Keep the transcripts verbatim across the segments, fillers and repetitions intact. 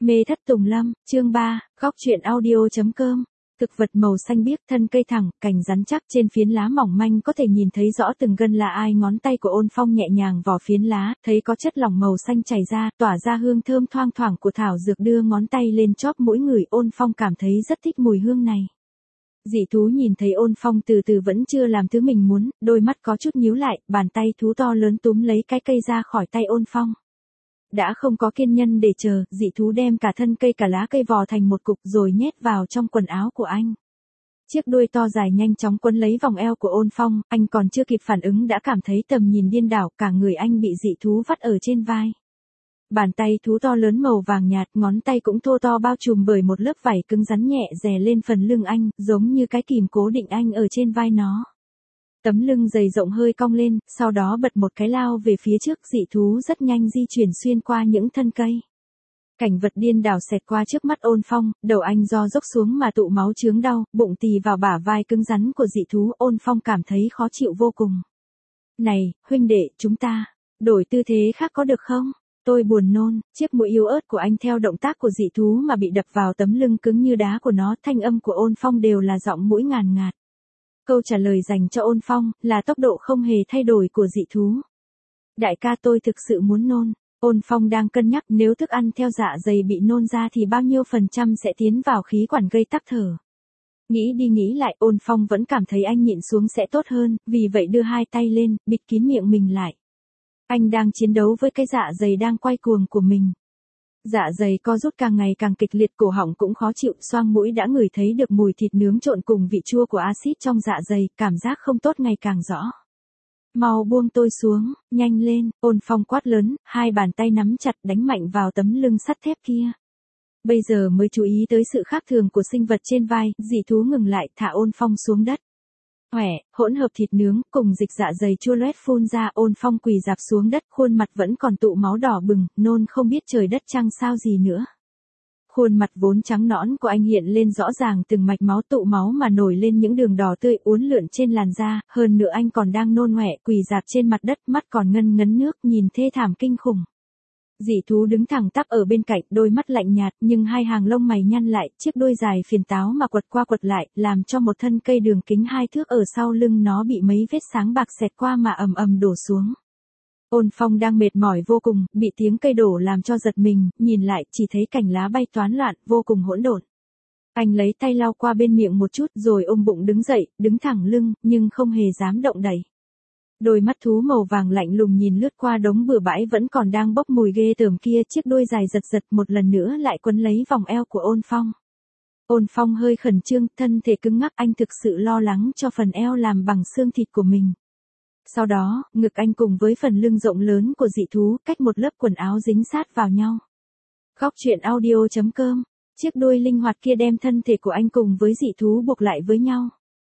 Mê thất tùng lâm, chương ba, góc truyện audio.com. Thực vật màu xanh biếc, thân cây thẳng, cành rắn chắc, trên phiến lá mỏng manh có thể nhìn thấy rõ từng gân là ai. Ngón tay của Ôn Phong nhẹ nhàng vò phiến lá, thấy có chất lỏng màu xanh chảy ra, tỏa ra hương thơm thoang thoảng của thảo dược. Đưa ngón tay lên chóp mũi ngửi, Ôn Phong cảm thấy rất thích mùi hương này. Dị thú nhìn thấy Ôn Phong từ từ vẫn chưa làm thứ mình muốn, đôi mắt có chút nhíu lại, bàn tay thú to lớn túm lấy cái cây ra khỏi tay Ôn Phong. Đã không có kiên nhân để chờ, dị thú đem cả thân cây cả lá cây vò thành một cục rồi nhét vào trong quần áo của anh. Chiếc đuôi to dài nhanh chóng quấn lấy vòng eo của Ôn Phong, anh còn chưa kịp phản ứng đã cảm thấy tầm nhìn điên đảo, cả người anh bị dị thú vắt ở trên vai. Bàn tay thú to lớn màu vàng nhạt, ngón tay cũng thô to bao trùm bởi một lớp vảy cứng rắn nhẹ dè lên phần lưng anh, giống như cái kìm cố định anh ở trên vai nó. Tấm lưng dày rộng hơi cong lên, sau đó bật một cái lao về phía trước, dị thú rất nhanh di chuyển xuyên qua những thân cây. Cảnh vật điên đảo xẹt qua trước mắt Ôn Phong, đầu anh do dốc xuống mà tụ máu chướng đau, bụng tì vào bả vai cứng rắn của dị thú, Ôn Phong cảm thấy khó chịu vô cùng. Này, huynh đệ, chúng ta, đổi tư thế khác có được không? Tôi buồn nôn, chiếc mũi yếu ớt của anh theo động tác của dị thú mà bị đập vào tấm lưng cứng như đá của nó, thanh âm của Ôn Phong đều là giọng mũi ngàn ngạt. Câu trả lời dành cho Ôn Phong là tốc độ không hề thay đổi của dị thú. Đại ca, tôi thực sự muốn nôn. Ôn Phong đang cân nhắc nếu thức ăn theo dạ dày bị nôn ra thì bao nhiêu phần trăm sẽ tiến vào khí quản gây tắc thở. Nghĩ đi nghĩ lại, Ôn Phong vẫn cảm thấy anh nhịn xuống sẽ tốt hơn, vì vậy đưa hai tay lên, bịt kín miệng mình lại. Anh đang chiến đấu với cái dạ dày đang quay cuồng của mình. Dạ dày co rút càng ngày càng kịch liệt, cổ họng cũng khó chịu, xoang mũi đã ngửi thấy được mùi thịt nướng trộn cùng vị chua của axit trong dạ dày, cảm giác không tốt ngày càng rõ. Mau buông tôi xuống, nhanh lên, Ôn Phong quát lớn, hai bàn tay nắm chặt đánh mạnh vào tấm lưng sắt thép kia. Bây giờ mới chú ý tới sự khác thường của sinh vật trên vai, dị thú ngừng lại, thả Ôn Phong xuống đất. Hỏe, hỗn hợp thịt nướng cùng dịch dạ dày chua loét phun ra, Ôn Phong quỳ rạp xuống đất, khuôn mặt vẫn còn tụ máu đỏ bừng, nôn không biết trời đất trăng sao gì nữa. Khuôn mặt vốn trắng nõn của anh hiện lên rõ ràng từng mạch máu tụ máu mà nổi lên những đường đỏ tươi uốn lượn trên làn da, hơn nữa anh còn đang nôn hoẹ quỳ rạp trên mặt đất, mắt còn ngân ngấn nước, nhìn thê thảm kinh khủng. Dị thú đứng thẳng tắp ở bên cạnh, đôi mắt lạnh nhạt nhưng hai hàng lông mày nhăn lại, chiếc đuôi dài phiền táo mà quật qua quật lại, làm cho một thân cây đường kính hai thước ở sau lưng nó bị mấy vết sáng bạc xẹt qua mà ầm ầm đổ xuống. Ôn Phong đang mệt mỏi vô cùng, bị tiếng cây đổ làm cho giật mình, nhìn lại chỉ thấy cành lá bay toán loạn, vô cùng hỗn độn. Anh lấy tay lau qua bên miệng một chút rồi ôm bụng đứng dậy, đứng thẳng lưng, nhưng không hề dám động đậy. Đôi mắt thú màu vàng lạnh lùng nhìn lướt qua đống bừa bãi vẫn còn đang bốc mùi ghê tởm kia, chiếc đuôi dài giật giật một lần nữa lại quấn lấy vòng eo của Ôn Phong. Ôn Phong hơi khẩn trương, thân thể cứng ngắc, anh thực sự lo lắng cho phần eo làm bằng xương thịt của mình. Sau đó, ngực anh cùng với phần lưng rộng lớn của dị thú, cách một lớp quần áo dính sát vào nhau. Góc truyện audio.com, chiếc đuôi linh hoạt kia đem thân thể của anh cùng với dị thú buộc lại với nhau.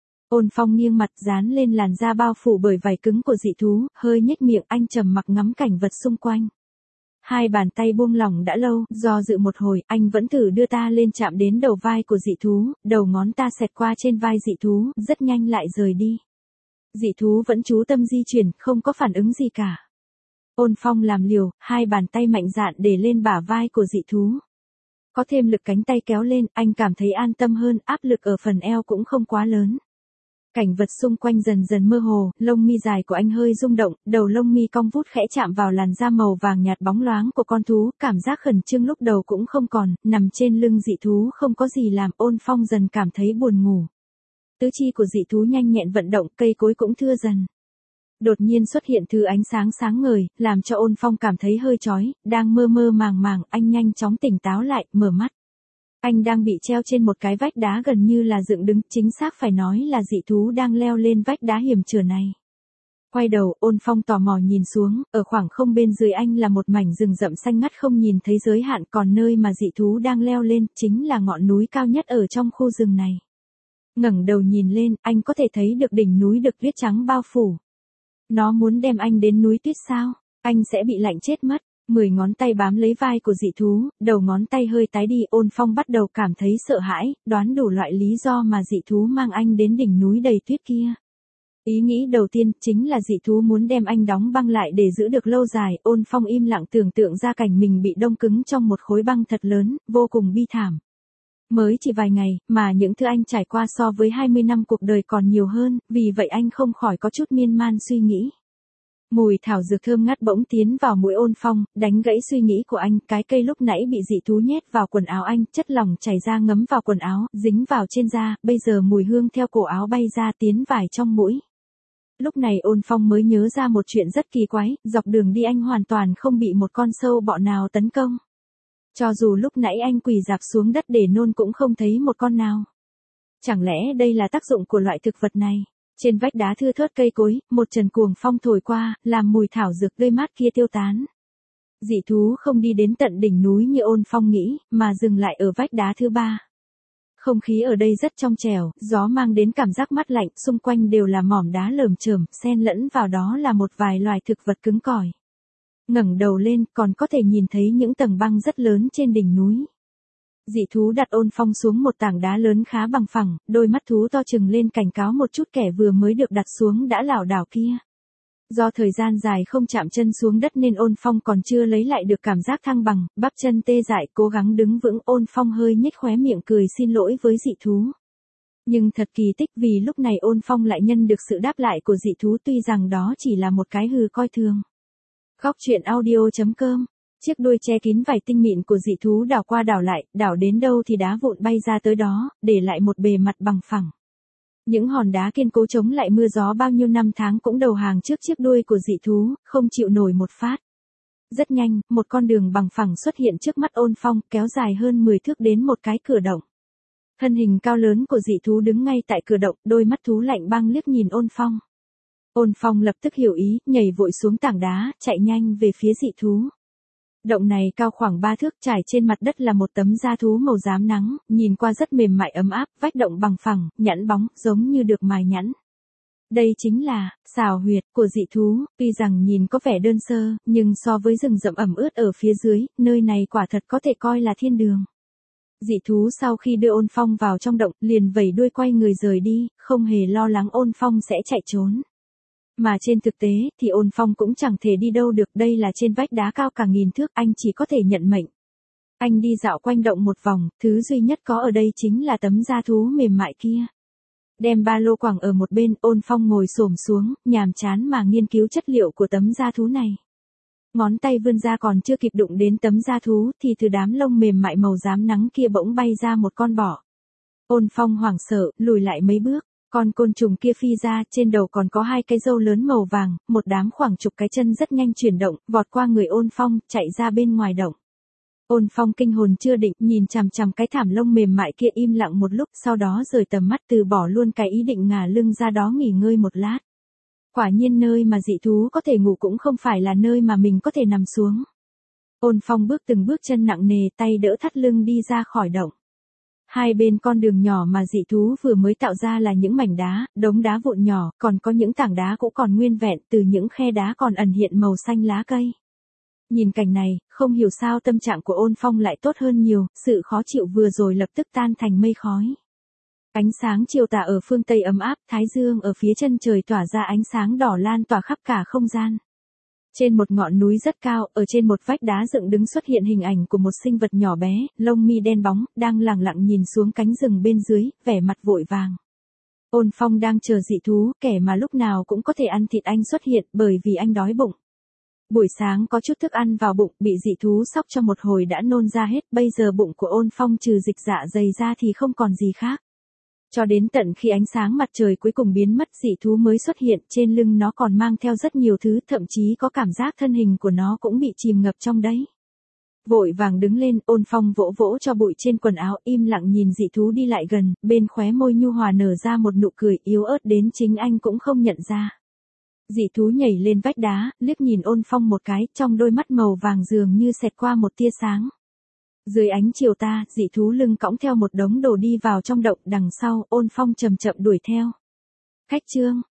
Ôn Phong nghiêng mặt dán lên làn da bao phủ bởi vảy cứng của dị thú, hơi nhếch miệng, anh trầm mặc ngắm cảnh vật xung quanh. Hai bàn tay buông lỏng đã lâu, do dự một hồi, anh vẫn thử đưa ta lên chạm đến đầu vai của dị thú, đầu ngón ta xẹt qua trên vai dị thú, rất nhanh lại rời đi. Dị thú vẫn chú tâm di chuyển, không có phản ứng gì cả. Ôn Phong làm liều, hai bàn tay mạnh dạn để lên bả vai của dị thú. Có thêm lực cánh tay kéo lên, anh cảm thấy an tâm hơn, áp lực ở phần eo cũng không quá lớn. Cảnh vật xung quanh dần dần mơ hồ, lông mi dài của anh hơi rung động, đầu lông mi cong vút khẽ chạm vào làn da màu vàng nhạt bóng loáng của con thú, cảm giác khẩn trương lúc đầu cũng không còn, nằm trên lưng dị thú không có gì làm, Ôn Phong dần cảm thấy buồn ngủ. Tứ chi của dị thú nhanh nhẹn vận động, cây cối cũng thưa dần. Đột nhiên xuất hiện thứ ánh sáng sáng ngời, làm cho Ôn Phong cảm thấy hơi chói, đang mơ mơ màng màng, anh nhanh chóng tỉnh táo lại, mở mắt. Anh đang bị treo trên một cái vách đá gần như là dựng đứng, chính xác phải nói là dị thú đang leo lên vách đá hiểm trở này. Quay đầu, Ôn Phong tò mò nhìn xuống, ở khoảng không bên dưới anh là một mảnh rừng rậm xanh ngắt không nhìn thấy giới hạn, còn nơi mà dị thú đang leo lên, chính là ngọn núi cao nhất ở trong khu rừng này. Ngẩng đầu nhìn lên, anh có thể thấy được đỉnh núi được tuyết trắng bao phủ. Nó muốn đem anh đến núi tuyết sao? Anh sẽ bị lạnh chết mất. Mười ngón tay bám lấy vai của dị thú, đầu ngón tay hơi tái đi, Ôn Phong bắt đầu cảm thấy sợ hãi, đoán đủ loại lý do mà dị thú mang anh đến đỉnh núi đầy tuyết kia. Ý nghĩ đầu tiên chính là dị thú muốn đem anh đóng băng lại để giữ được lâu dài. Ôn Phong im lặng tưởng tượng ra cảnh mình bị đông cứng trong một khối băng thật lớn, vô cùng bi thảm. Mới chỉ vài ngày, mà những thứ anh trải qua so với hai mươi năm cuộc đời còn nhiều hơn, vì vậy anh không khỏi có chút miên man suy nghĩ. Mùi thảo dược thơm ngát bỗng tiến vào mũi Ôn Phong, đánh gãy suy nghĩ của anh. Cái cây lúc nãy bị dị thú nhét vào quần áo anh, chất lỏng chảy ra ngấm vào quần áo, dính vào trên da, bây giờ mùi hương theo cổ áo bay ra tiến vào trong mũi. Lúc này Ôn Phong mới nhớ ra một chuyện rất kỳ quái, dọc đường đi anh hoàn toàn không bị một con sâu bọ nào tấn công. Cho dù lúc nãy anh quỳ rạp xuống đất để nôn cũng không thấy một con nào. Chẳng lẽ đây là tác dụng của loại thực vật này? Trên vách đá thưa thớt cây cối, một trận cuồng phong thổi qua, làm mùi thảo dược tươi mát kia tiêu tán. Dị thú không đi đến tận đỉnh núi như Ôn Phong nghĩ, mà dừng lại ở vách đá thứ ba. Không khí ở đây rất trong trẻo, gió mang đến cảm giác mát lạnh, xung quanh đều là mỏm đá lởm chởm, xen lẫn vào đó là một vài loài thực vật cứng cỏi. Ngẩng đầu lên, còn có thể nhìn thấy những tầng băng rất lớn trên đỉnh núi. Dị thú đặt Ôn Phong xuống một tảng đá lớn khá bằng phẳng, đôi mắt thú to trừng lên cảnh cáo một chút kẻ vừa mới được đặt xuống đã lảo đảo kia. Do thời gian dài không chạm chân xuống đất nên Ôn Phong còn chưa lấy lại được cảm giác thăng bằng, bắp chân tê dại, cố gắng đứng vững. Ôn Phong hơi nhếch khóe miệng cười xin lỗi với dị thú. Nhưng thật kỳ tích vì lúc này Ôn Phong lại nhân được sự đáp lại của dị thú, tuy rằng đó chỉ là một cái hừ coi thường. Góc truyện audio chấm com. Chiếc đuôi che kín vảy tinh mịn của dị thú đảo qua đảo lại, đảo đến đâu thì đá vụn bay ra tới đó, để lại một bề mặt bằng phẳng. Những hòn đá kiên cố chống lại mưa gió bao nhiêu năm tháng cũng đầu hàng trước chiếc đuôi của dị thú, không chịu nổi một phát. Rất nhanh, một con đường bằng phẳng xuất hiện trước mắt Ôn Phong, kéo dài hơn mười thước đến một cái cửa động. Thân hình cao lớn của dị thú đứng ngay tại cửa động, đôi mắt thú lạnh băng liếc nhìn Ôn Phong. Ôn Phong lập tức hiểu ý, nhảy vội xuống tảng đá, chạy nhanh về phía dị thú. Động này cao khoảng ba thước, trải trên mặt đất là một tấm da thú màu rám nắng, nhìn qua rất mềm mại ấm áp, vách động bằng phẳng, nhẵn bóng, giống như được mài nhẵn. Đây chính là xào huyệt của dị thú, tuy rằng nhìn có vẻ đơn sơ, nhưng so với rừng rậm ẩm ướt ở phía dưới, nơi này quả thật có thể coi là thiên đường. Dị thú sau khi đưa Ôn Phong vào trong động, liền vẩy đuôi quay người rời đi, không hề lo lắng Ôn Phong sẽ chạy trốn. Mà trên thực tế, thì Ôn Phong cũng chẳng thể đi đâu được, đây là trên vách đá cao cả nghìn thước, anh chỉ có thể nhận mệnh. Anh đi dạo quanh động một vòng, thứ duy nhất có ở đây chính là tấm da thú mềm mại kia. Đem ba lô quẳng ở một bên, Ôn Phong ngồi xổm xuống, nhàm chán mà nghiên cứu chất liệu của tấm da thú này. Ngón tay vươn ra còn chưa kịp đụng đến tấm da thú, thì từ đám lông mềm mại màu rám nắng kia bỗng bay ra một con bọ. Ôn Phong hoảng sợ, lùi lại mấy bước. Con côn trùng kia phi ra, trên đầu còn có hai cái râu lớn màu vàng, một đám khoảng chục cái chân rất nhanh chuyển động, vọt qua người Ôn Phong, chạy ra bên ngoài động. Ôn Phong kinh hồn chưa định, nhìn chằm chằm cái thảm lông mềm mại kia im lặng một lúc, sau đó rời tầm mắt, từ bỏ luôn cái ý định ngả lưng ra đó nghỉ ngơi một lát. Quả nhiên nơi mà dị thú có thể ngủ cũng không phải là nơi mà mình có thể nằm xuống. Ôn Phong bước từng bước chân nặng nề, tay đỡ thắt lưng đi ra khỏi động. Hai bên con đường nhỏ mà dị thú vừa mới tạo ra là những mảnh đá, đống đá vụn nhỏ, còn có những tảng đá cũ còn nguyên vẹn, từ những khe đá còn ẩn hiện màu xanh lá cây. Nhìn cảnh này, không hiểu sao tâm trạng của Ôn Phong lại tốt hơn nhiều, sự khó chịu vừa rồi lập tức tan thành mây khói. Ánh sáng chiều tà ở phương Tây ấm áp, thái dương ở phía chân trời tỏa ra ánh sáng đỏ lan tỏa khắp cả không gian. Trên một ngọn núi rất cao, ở trên một vách đá dựng đứng xuất hiện hình ảnh của một sinh vật nhỏ bé, lông mi đen bóng, đang lẳng lặng nhìn xuống cánh rừng bên dưới, vẻ mặt vội vàng. Ôn Phong đang chờ dị thú, kẻ mà lúc nào cũng có thể ăn thịt anh xuất hiện, bởi vì anh đói bụng. Buổi sáng có chút thức ăn vào bụng, bị dị thú sóc cho một hồi đã nôn ra hết, bây giờ bụng của Ôn Phong trừ dịch dạ dày ra thì không còn gì khác. Cho đến tận khi ánh sáng mặt trời cuối cùng biến mất, dị thú mới xuất hiện, trên lưng nó còn mang theo rất nhiều thứ, thậm chí có cảm giác thân hình của nó cũng bị chìm ngập trong đấy. Vội vàng đứng lên, Ôn Phong vỗ vỗ cho bụi trên quần áo, im lặng nhìn dị thú đi lại gần, bên khóe môi nhu hòa nở ra một nụ cười yếu ớt đến chính anh cũng không nhận ra. Dị thú nhảy lên vách đá, liếc nhìn Ôn Phong một cái, trong đôi mắt màu vàng dường như xẹt qua một tia sáng. Dưới ánh chiều tà, dị thú lưng cõng theo một đống đồ đi vào trong động, đằng sau, Ôn Phong chậm chậm đuổi theo. Khách chương